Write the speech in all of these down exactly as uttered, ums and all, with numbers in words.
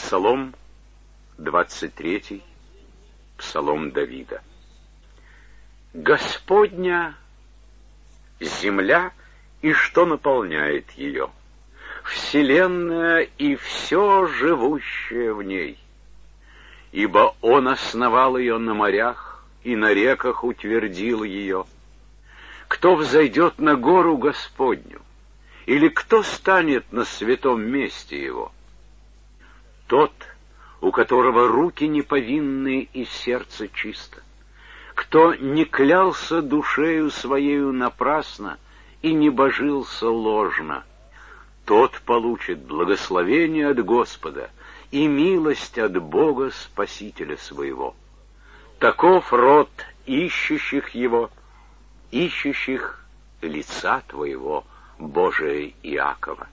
Псалом двадцать третий, Псалом Давида. Господня земля и что наполняет ее, вселенная и все живущее в ней. Ибо Он основал ее на морях и на реках утвердил ее. Кто взойдет на гору Господню, или кто станет на святом месте Его? Тот, у которого руки неповинные и сердце чисто, кто не клялся душею своею напрасно и не божился ложно, тот получит благословение от Господа и милость от Бога Спасителя своего. Таков род ищущих Его, ищущих лица Твоего, Божие Иакова.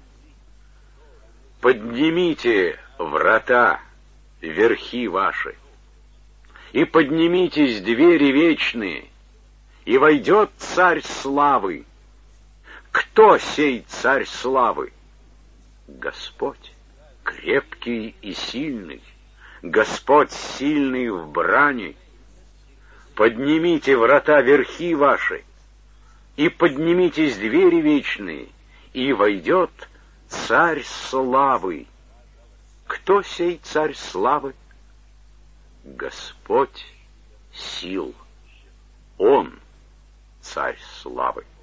Поднимите врата, верхи ваши, и поднимитесь двери вечные, и войдет Царь славы. Кто сей Царь славы? Господь, крепкий и сильный, Господь сильный в брани. Поднимите врата, верхи ваши, и поднимитесь двери вечные, и войдет Царь славы. Кто сей Царь славы? Господь сил. Он Царь славы.